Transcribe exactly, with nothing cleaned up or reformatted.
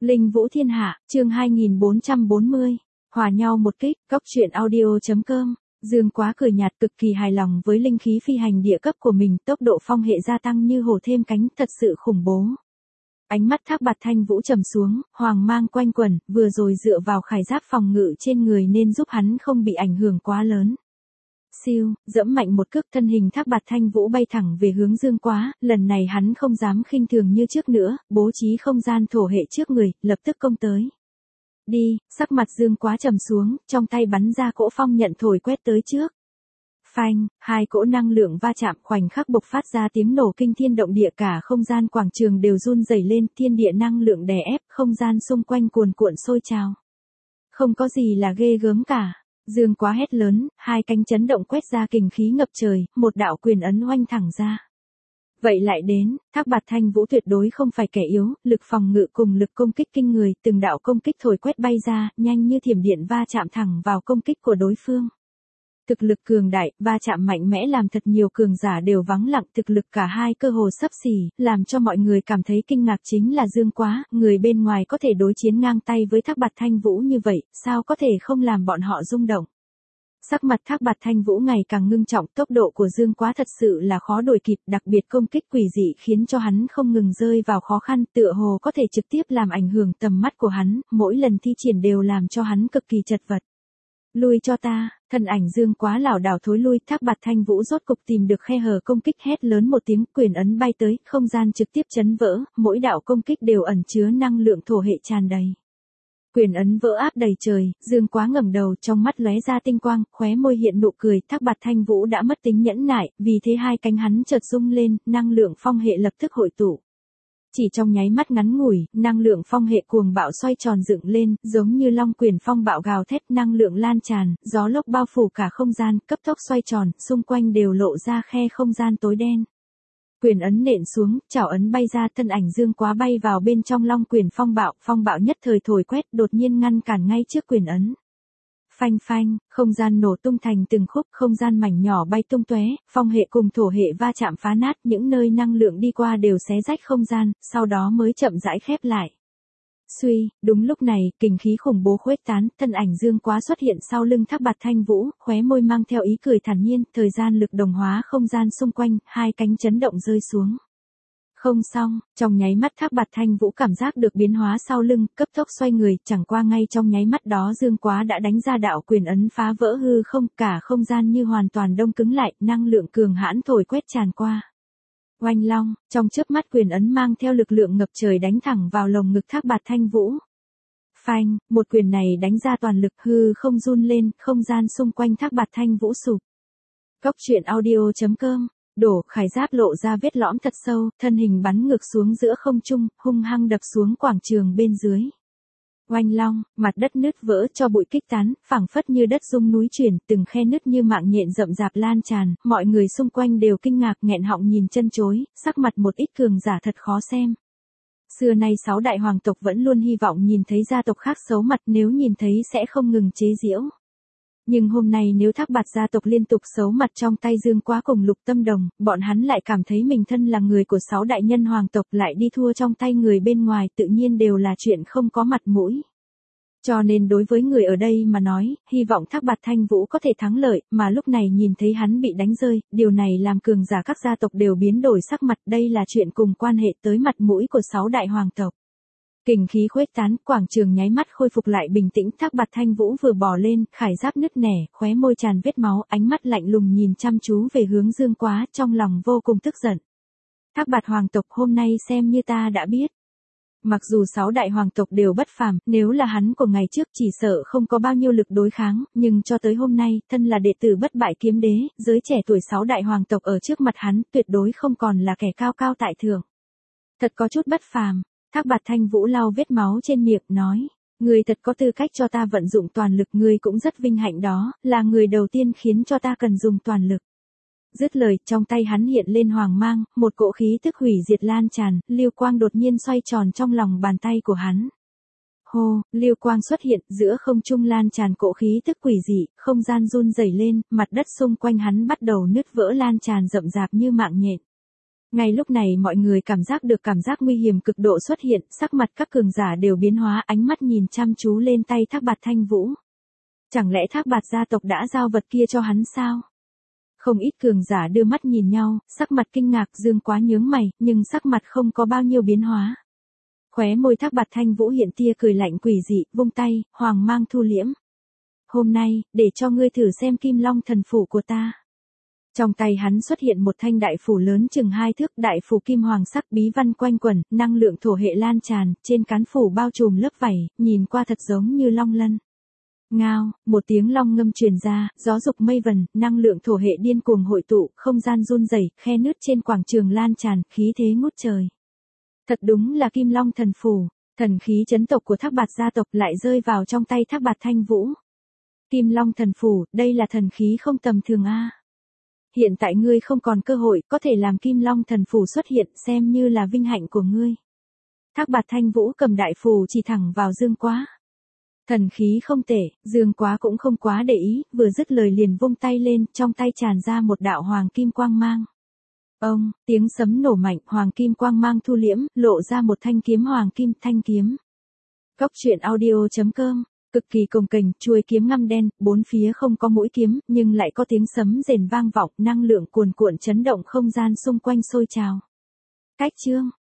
Linh Vũ Thiên Hạ, chương hai nghìn bốn trăm bốn mươi. Hòa nhau một kích, cóc truyện audio chấm com. Dương Quá cười nhạt, cực kỳ hài lòng với linh khí phi hành địa cấp của mình, tốc độ phong hệ gia tăng như hổ thêm cánh, thật sự khủng bố. Ánh mắt Thác Bạt Thanh Vũ trầm xuống, hoàng mang quanh quẩn, vừa rồi dựa vào khải giáp phòng ngự trên người nên giúp hắn không bị ảnh hưởng quá lớn. Siêu, dẫm mạnh một cước, thân hình Thác Bạt Thanh Vũ bay thẳng về hướng Dương Quá, lần này hắn không dám khinh thường như trước nữa, bố trí không gian thổ hệ trước người, lập tức công tới. Đi, sắc mặt Dương Quá trầm xuống, trong tay bắn ra cỗ phong nhận thổi quét tới trước. Phanh, hai cỗ năng lượng va chạm, khoảnh khắc bộc phát ra tiếng nổ kinh thiên động địa, cả không gian quảng trường đều run rẩy lên, thiên địa năng lượng đè ép, không gian xung quanh cuồn cuộn sôi trào. Không có gì là ghê gớm cả. Dương Quá hét lớn, hai cánh chấn động quét ra kình khí ngập trời, một đạo quyền ấn oanh thẳng ra. Vậy lại đến, Thác Bạt Thanh Vũ tuyệt đối không phải kẻ yếu, lực phòng ngự cùng lực công kích kinh người, từng đạo công kích thổi quét bay ra, nhanh như thiểm điện va chạm thẳng vào công kích của đối phương. Thực lực cường đại, va chạm mạnh mẽ làm thật nhiều cường giả đều vắng lặng, thực lực cả hai cơ hồ xấp xỉ, làm cho mọi người cảm thấy kinh ngạc chính là Dương Quá, người bên ngoài có thể đối chiến ngang tay với Thác Bạt Thanh Vũ như vậy, sao có thể không làm bọn họ rung động. Sắc mặt Thác Bạt Thanh Vũ ngày càng ngưng trọng, tốc độ của Dương Quá thật sự là khó đuổi kịp, đặc biệt công kích quỷ dị khiến cho hắn không ngừng rơi vào khó khăn, tựa hồ có thể trực tiếp làm ảnh hưởng tầm mắt của hắn, mỗi lần thi triển đều làm cho hắn cực kỳ chật vật. Lui cho ta, thân ảnh Dương Quá lảo đảo thối lui, Thác Bạt Thanh Vũ rốt cục tìm được khe hở công kích, hét lớn một tiếng, quyền ấn bay tới, không gian trực tiếp chấn vỡ, mỗi đạo công kích đều ẩn chứa năng lượng thổ hệ tràn đầy. Quyền ấn vỡ áp đầy trời, Dương Quá ngẩng đầu, trong mắt lóe ra tinh quang, khóe môi hiện nụ cười, Thác Bạt Thanh Vũ đã mất tính nhẫn nại, vì thế hai cánh hắn chợt rung lên, năng lượng phong hệ lập tức hội tụ. Chỉ trong nháy mắt ngắn ngủi, năng lượng phong hệ cuồng bạo xoay tròn dựng lên, giống như long quyền phong bạo gào thét, năng lượng lan tràn, gió lốc bao phủ cả không gian, cấp tốc xoay tròn, xung quanh đều lộ ra khe không gian tối đen. Quyền ấn nện xuống, chảo ấn bay ra, thân ảnh Dương Quá bay vào bên trong long quyền phong bạo, phong bạo nhất thời thổi quét, đột nhiên ngăn cản ngay trước quyền ấn. Phanh phanh, không gian nổ tung thành từng khúc, không gian mảnh nhỏ bay tung tóe, phong hệ cùng thổ hệ va chạm phá nát, những nơi năng lượng đi qua đều xé rách không gian, sau đó mới chậm rãi khép lại. Suy, đúng lúc này, kình khí khủng bố khuếch tán, thân ảnh Dương Quá xuất hiện sau lưng Thác Bạt Thanh Vũ, khóe môi mang theo ý cười thản nhiên, thời gian lực đồng hóa không gian xung quanh, hai cánh chấn động rơi xuống. Không xong, trong nháy mắt Thác Bạt Thanh Vũ cảm giác được biến hóa sau lưng, cấp tốc xoay người, chẳng qua ngay trong nháy mắt đó Dương Quá đã đánh ra đạo quyền ấn phá vỡ hư không, cả không gian như hoàn toàn đông cứng lại, năng lượng cường hãn thổi quét tràn qua. Oanh long, trong chớp mắt quyền ấn mang theo lực lượng ngập trời đánh thẳng vào lồng ngực Thác Bạt Thanh Vũ. Phanh, một quyền này đánh ra toàn lực, hư không run lên, không gian xung quanh Thác Bạt Thanh Vũ sụp. Cóc truyện audio chấm com. Đổ, khải giáp lộ ra vết lõm thật sâu, thân hình bắn ngược xuống giữa không trung, hung hăng đập xuống quảng trường bên dưới. Oanh long, mặt đất nứt vỡ, cho bụi kích tán, phảng phất như đất rung núi chuyển, từng khe nứt như mạng nhện rậm rạp lan tràn, mọi người xung quanh đều kinh ngạc nghẹn họng nhìn chân chối, sắc mặt một ít cường giả thật khó xem. Xưa nay sáu đại hoàng tộc vẫn luôn hy vọng nhìn thấy gia tộc khác xấu mặt, nếu nhìn thấy sẽ không ngừng chế giễu. Nhưng hôm nay nếu Thác Bạt gia tộc liên tục xấu mặt trong tay Dương Quá cùng Lục Tâm Đồng, bọn hắn lại cảm thấy mình thân là người của sáu đại nhân hoàng tộc lại đi thua trong tay người bên ngoài, tự nhiên đều là chuyện không có mặt mũi. Cho nên đối với người ở đây mà nói, hy vọng Thác Bạt Thanh Vũ có thể thắng lợi, mà lúc này nhìn thấy hắn bị đánh rơi, điều này làm cường giả các gia tộc đều biến đổi sắc mặt, đây là chuyện cùng quan hệ tới mặt mũi của sáu đại hoàng tộc. Kình khí khuếch tán, quảng trường nháy mắt khôi phục lại bình tĩnh, Thác Bạt Thanh Vũ vừa bò lên, khải giáp nứt nẻ, khóe môi tràn vết máu, ánh mắt lạnh lùng nhìn chăm chú về hướng Dương Quá, trong lòng vô cùng tức giận. Thác Bạt hoàng tộc, hôm nay xem như ta đã biết. Mặc dù sáu đại hoàng tộc đều bất phàm, nếu là hắn của ngày trước chỉ sợ không có bao nhiêu lực đối kháng, nhưng cho tới hôm nay, thân là đệ tử bất bại kiếm đế, giới trẻ tuổi sáu đại hoàng tộc ở trước mặt hắn, tuyệt đối không còn là kẻ cao cao tại thượng. Thật có chút bất phàm. Thác Bạt Thanh Vũ lau vết máu trên miệng, nói, ngươi thật có tư cách cho ta vận dụng toàn lực, ngươi cũng rất vinh hạnh đó, là người đầu tiên khiến cho ta cần dùng toàn lực. Dứt lời, trong tay hắn hiện lên hoàng mang, một cỗ khí tức hủy diệt lan tràn, lưu quang đột nhiên xoay tròn trong lòng bàn tay của hắn. Hô, lưu quang xuất hiện, giữa không trung lan tràn cỗ khí tức quỷ dị, không gian run rẩy lên, mặt đất xung quanh hắn bắt đầu nứt vỡ lan tràn rậm rạp như mạng nhện. Ngay lúc này mọi người cảm giác được cảm giác nguy hiểm cực độ xuất hiện, sắc mặt các cường giả đều biến hóa, ánh mắt nhìn chăm chú lên tay Thác Bạt Thanh Vũ. Chẳng lẽ Thác Bạt gia tộc đã giao vật kia cho hắn sao? Không ít cường giả đưa mắt nhìn nhau, sắc mặt kinh ngạc, Dương Quá nhướng mày, nhưng sắc mặt không có bao nhiêu biến hóa. Khóe môi Thác Bạt Thanh Vũ hiện tia cười lạnh quỷ dị, vung tay, hoàng mang thu liễm. Hôm nay, để cho ngươi thử xem Kim Long thần phủ của ta. Trong tay hắn xuất hiện một thanh đại phủ lớn chừng hai thước, đại phủ kim hoàng sắc, bí văn quanh quẩn, năng lượng thổ hệ lan tràn, trên cán phủ bao trùm lớp vảy, nhìn qua thật giống như long lân. Ngao, một tiếng long ngâm truyền ra, gió dục mây vần, năng lượng thổ hệ điên cuồng hội tụ, không gian run rẩy, khe nứt trên quảng trường lan tràn, khí thế ngút trời. Thật đúng là Kim Long thần phủ, thần khí chấn tộc của Thác Bạt gia tộc lại rơi vào trong tay Thác Bạt Thanh Vũ. Kim Long thần phủ, đây là thần khí không tầm thường a. Hiện tại ngươi không còn cơ hội, có thể làm Kim Long thần phủ xuất hiện, xem như là vinh hạnh của ngươi. Thác Bạt Thanh Vũ cầm đại phù chỉ thẳng vào Dương Quá. Thần khí không tệ, Dương Quá cũng không quá để ý, vừa dứt lời liền vung tay lên, trong tay tràn ra một đạo hoàng kim quang mang. Ông, tiếng sấm nổ mạnh, hoàng kim quang mang thu liễm, lộ ra một thanh kiếm hoàng kim, thanh kiếm. Góc truyện audio chấm com, cực kỳ cồng kềnh, chuôi kiếm ngăm đen, bốn phía không có mũi kiếm, nhưng lại có tiếng sấm rền vang vọng, năng lượng cuồn cuộn chấn động không gian xung quanh sôi trào. Cách chương